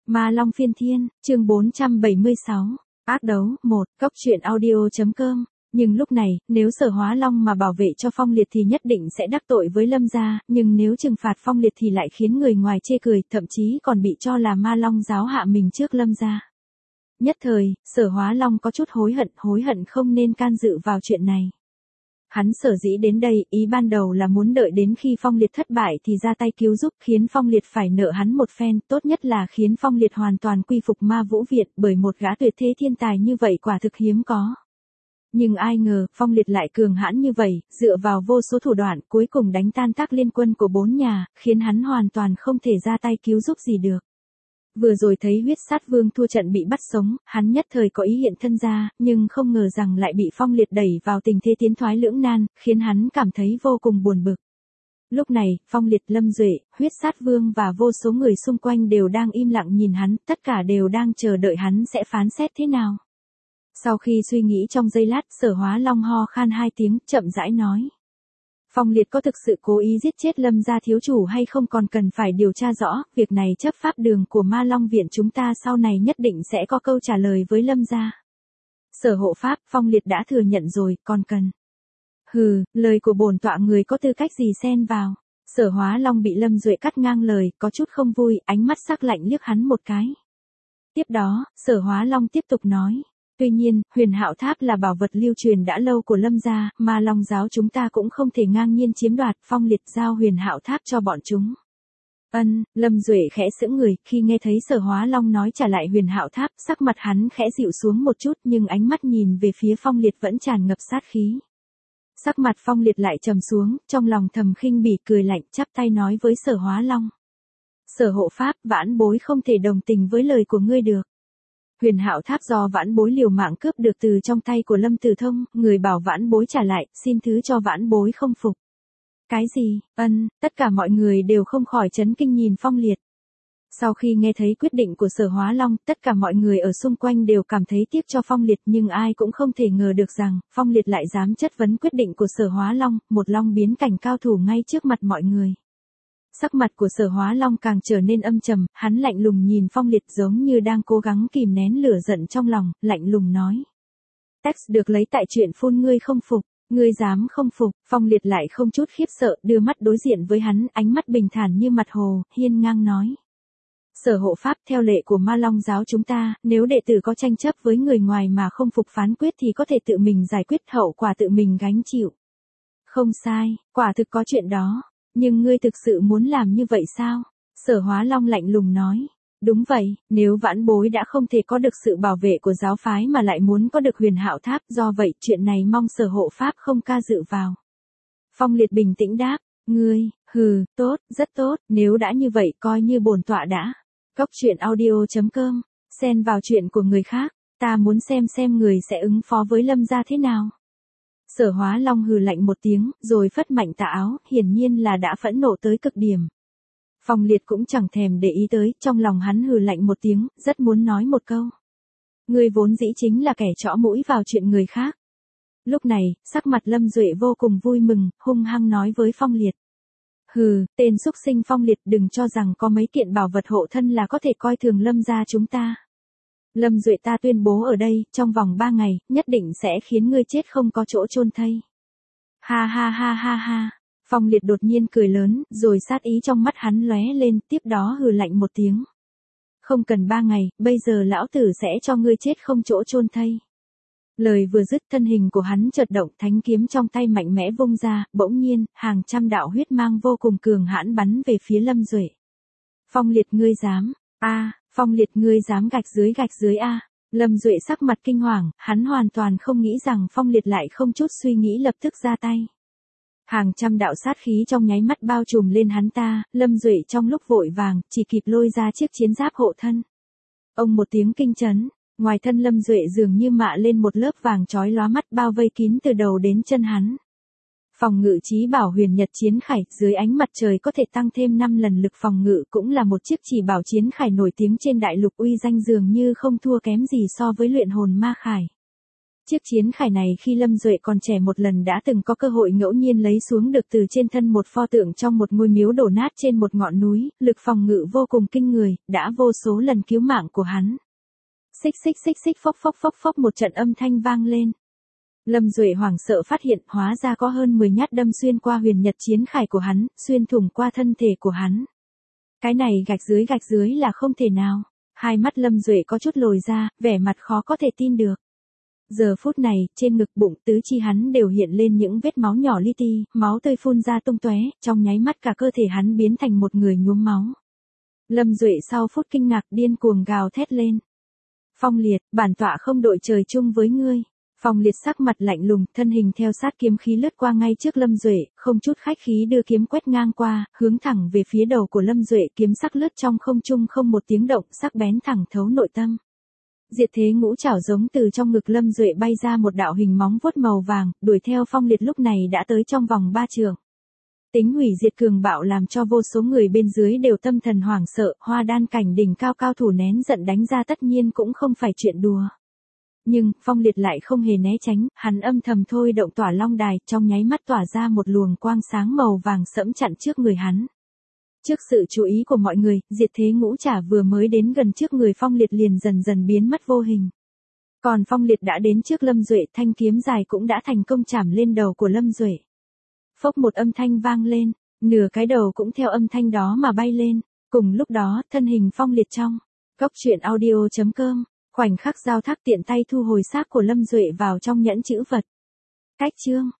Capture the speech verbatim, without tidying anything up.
Ma Long Phiên Thiên, chương bốn trăm bảy mươi sáu, ác đấu, một, góc truyện audio.com. Nhưng lúc này, nếu Sở Hóa Long mà bảo vệ cho Phong Liệt thì nhất định sẽ đắc tội với Lâm gia, nhưng nếu trừng phạt Phong Liệt thì lại khiến người ngoài chê cười, thậm chí còn bị cho là Ma Long giáo hạ mình trước Lâm gia. Nhất thời, Sở Hóa Long có chút hối hận, hối hận không nên can dự vào chuyện này. Hắn sở dĩ đến đây, ý ban đầu là muốn đợi đến khi Phong Liệt thất bại thì ra tay cứu giúp, khiến Phong Liệt phải nợ hắn một phen, tốt nhất là khiến Phong Liệt hoàn toàn quy phục Ma Vũ Viện, bởi một gã tuyệt thế thiên tài như vậy quả thực hiếm có. Nhưng ai ngờ, Phong Liệt lại cường hãn như vậy, dựa vào vô số thủ đoạn, cuối cùng đánh tan tác liên quân của bốn nhà, khiến hắn hoàn toàn không thể ra tay cứu giúp gì được. Vừa rồi thấy huyết sát vương thua trận bị bắt sống, hắn nhất thời có ý hiện thân ra, nhưng không ngờ rằng lại bị Phong Liệt đẩy vào tình thế tiến thoái lưỡng nan, khiến hắn cảm thấy vô cùng buồn bực. Lúc này, Phong Liệt, Lâm Duệ, huyết sát vương và vô số người xung quanh đều đang im lặng nhìn hắn, tất cả đều đang chờ đợi hắn sẽ phán xét thế nào. Sau khi suy nghĩ trong giây lát, Sở Hóa Long ho khan hai tiếng, chậm rãi nói. Phong Liệt có thực sự cố ý giết chết Lâm gia thiếu chủ hay không còn cần phải điều tra rõ, việc này chấp pháp đường của Ma Long Viện chúng ta sau này nhất định sẽ có câu trả lời với Lâm gia. Sở hộ pháp, Phong Liệt đã thừa nhận rồi, còn cần. Hừ, lời của bổn tọa người có tư cách gì xen vào. Sở Hóa Long bị Lâm Duệ cắt ngang lời, có chút không vui, ánh mắt sắc lạnh liếc hắn một cái. Tiếp đó, Sở Hóa Long tiếp tục nói. Tuy nhiên, Huyền Hạo Tháp là bảo vật lưu truyền đã lâu của Lâm gia, Ma Long giáo chúng ta cũng không thể ngang nhiên chiếm đoạt, Phong Liệt giao Huyền Hạo Tháp cho bọn chúng. Ân, Lâm Duệ khẽ sững người, khi nghe thấy Sở Hóa Long nói trả lại Huyền Hạo Tháp, sắc mặt hắn khẽ dịu xuống một chút, nhưng ánh mắt nhìn về phía Phong Liệt vẫn tràn ngập sát khí. Sắc mặt Phong Liệt lại trầm xuống, trong lòng thầm khinh bỉ cười lạnh, chắp tay nói với Sở Hóa Long. Sở hộ pháp, vãn bối không thể đồng tình với lời của ngươi được. Huyền Hạo Tháp do vãn bối liều mạng cướp được từ trong tay của Lâm Tử Thông, người bảo vãn bối trả lại, xin thứ cho vãn bối không phục. Cái gì? Ân, tất cả mọi người đều không khỏi chấn kinh nhìn Phong Liệt. Sau khi nghe thấy quyết định của Sở Hóa Long, tất cả mọi người ở xung quanh đều cảm thấy tiếc cho Phong Liệt, nhưng ai cũng không thể ngờ được rằng, Phong Liệt lại dám chất vấn quyết định của Sở Hóa Long, một long biến cảnh cao thủ ngay trước mặt mọi người. Sắc mặt của Sở Hóa Long càng trở nên âm trầm, hắn lạnh lùng nhìn Phong Liệt giống như đang cố gắng kìm nén lửa giận trong lòng, lạnh lùng nói. Text được lấy tại truyện phun ngươi không phục, ngươi dám không phục, Phong Liệt lại không chút khiếp sợ, đưa mắt đối diện với hắn, ánh mắt bình thản như mặt hồ, hiên ngang nói. Sở hộ pháp, theo lệ của Ma Long giáo chúng ta, nếu đệ tử có tranh chấp với người ngoài mà không phục phán quyết thì có thể tự mình giải quyết, hậu quả tự mình gánh chịu. Không sai, quả thực có chuyện đó. Nhưng ngươi thực sự muốn làm như vậy sao? Sở Hóa Long lạnh lùng nói. Đúng vậy, nếu vãn bối đã không thể có được sự bảo vệ của giáo phái mà lại muốn có được Huyền Hạo Tháp, do vậy chuyện này mong Sở hộ pháp không ca dự vào. Phong Liệt bình tĩnh đáp, ngươi, hừ, tốt, rất tốt, nếu đã như vậy coi như bổn tọa đã. Góc truyện audio.com, xen vào chuyện của người khác, ta muốn xem xem người sẽ ứng phó với Lâm gia thế nào. Sở Hóa Long hừ lạnh một tiếng, rồi phất mạnh tà áo, hiển nhiên là đã phẫn nộ tới cực điểm. Phong Liệt cũng chẳng thèm để ý tới, trong lòng hắn hừ lạnh một tiếng, rất muốn nói một câu. Ngươi vốn dĩ chính là kẻ trõ mũi vào chuyện người khác. Lúc này, sắc mặt Lâm Duệ vô cùng vui mừng, hung hăng nói với Phong Liệt. Hừ, tên xúc sinh Phong Liệt, đừng cho rằng có mấy kiện bảo vật hộ thân là có thể coi thường Lâm gia chúng ta. Lâm Duệ, ta tuyên bố ở đây, trong vòng ba ngày, nhất định sẽ khiến ngươi chết không có chỗ chôn thây. Ha ha ha ha ha. Phong Liệt đột nhiên cười lớn, rồi sát ý trong mắt hắn lóe lên, tiếp đó hừ lạnh một tiếng. Không cần ba ngày, bây giờ lão tử sẽ cho ngươi chết không chỗ chôn thây. Lời vừa dứt, thân hình của hắn chợt động, thánh kiếm trong tay mạnh mẽ vung ra, bỗng nhiên, hàng trăm đạo huyết mang vô cùng cường hãn bắn về phía Lâm Duệ. Phong Liệt, ngươi dám? A. Phong Liệt, ngươi dám gạch dưới gạch dưới a. Lâm Duệ sắc mặt kinh hoàng, hắn hoàn toàn không nghĩ rằng Phong Liệt lại không chút suy nghĩ lập tức ra tay. Hàng trăm đạo sát khí trong nháy mắt bao trùm lên hắn ta, Lâm Duệ trong lúc vội vàng, chỉ kịp lôi ra chiếc chiến giáp hộ thân. Ông một tiếng kinh chấn, ngoài thân Lâm Duệ dường như mạ lên một lớp vàng chói lóa mắt bao vây kín từ đầu đến chân hắn. Phòng ngự chí bảo Huyền Nhật Chiến Khải, dưới ánh mặt trời có thể tăng thêm năm lần lực phòng ngự, cũng là một chiếc chỉ bảo chiến khải nổi tiếng trên đại lục, uy danh dường như không thua kém gì so với luyện hồn ma khải. Chiếc chiến khải này khi Lâm Duệ còn trẻ một lần đã từng có cơ hội ngẫu nhiên lấy xuống được từ trên thân một pho tượng trong một ngôi miếu đổ nát trên một ngọn núi, lực phòng ngự vô cùng kinh người, đã vô số lần cứu mạng của hắn. Xích xích xích xích phốc phốc phốc phốc một trận âm thanh vang lên. Lâm Duệ hoảng sợ phát hiện hóa ra có hơn mười nhát đâm xuyên qua huyền nhật chiến khải của hắn, xuyên thủng qua thân thể của hắn. Cái này gạch dưới gạch dưới là không thể nào. Hai mắt Lâm Duệ có chút lồi ra, vẻ mặt khó có thể tin được. Giờ phút này, trên ngực bụng tứ chi hắn đều hiện lên những vết máu nhỏ li ti, máu tươi phun ra tung tóe, trong nháy mắt cả cơ thể hắn biến thành một người nhuốm máu. Lâm Duệ sau phút kinh ngạc điên cuồng gào thét lên. Phong Liệt, bản tọa không đội trời chung với ngươi. Phong Liệt sắc mặt lạnh lùng, thân hình theo sát kiếm khí lướt qua ngay trước Lâm Duệ, không chút khách khí đưa kiếm quét ngang qua, hướng thẳng về phía đầu của Lâm Duệ, kiếm sắc lướt trong không trung không một tiếng động, sắc bén thẳng thấu nội tâm. Diệt thế ngũ trảo giống từ trong ngực Lâm Duệ bay ra một đạo hình móng vuốt màu vàng, đuổi theo Phong Liệt lúc này đã tới trong vòng ba trượng. Tính hủy diệt cường bạo làm cho vô số người bên dưới đều tâm thần hoảng sợ, hoa đan cảnh đỉnh cao cao thủ nén giận đánh ra tất nhiên cũng không phải chuyện đùa. Nhưng, Phong Liệt lại không hề né tránh, hắn âm thầm thôi động tỏa long đài, trong nháy mắt tỏa ra một luồng quang sáng màu vàng sẫm chặn trước người hắn. Trước sự chú ý của mọi người, diệt thế ngũ trảo vừa mới đến gần trước người Phong Liệt liền dần dần biến mất vô hình. Còn Phong Liệt đã đến trước Lâm Duệ, thanh kiếm dài cũng đã thành công chạm lên đầu của Lâm Duệ. Phốc một âm thanh vang lên, nửa cái đầu cũng theo âm thanh đó mà bay lên. Cùng lúc đó, thân hình Phong Liệt trong góc truyện audio chấm com, khoảnh khắc giao thác tiện tay thu hồi xác của Lâm Duệ vào trong nhẫn chữ vật. Cách chương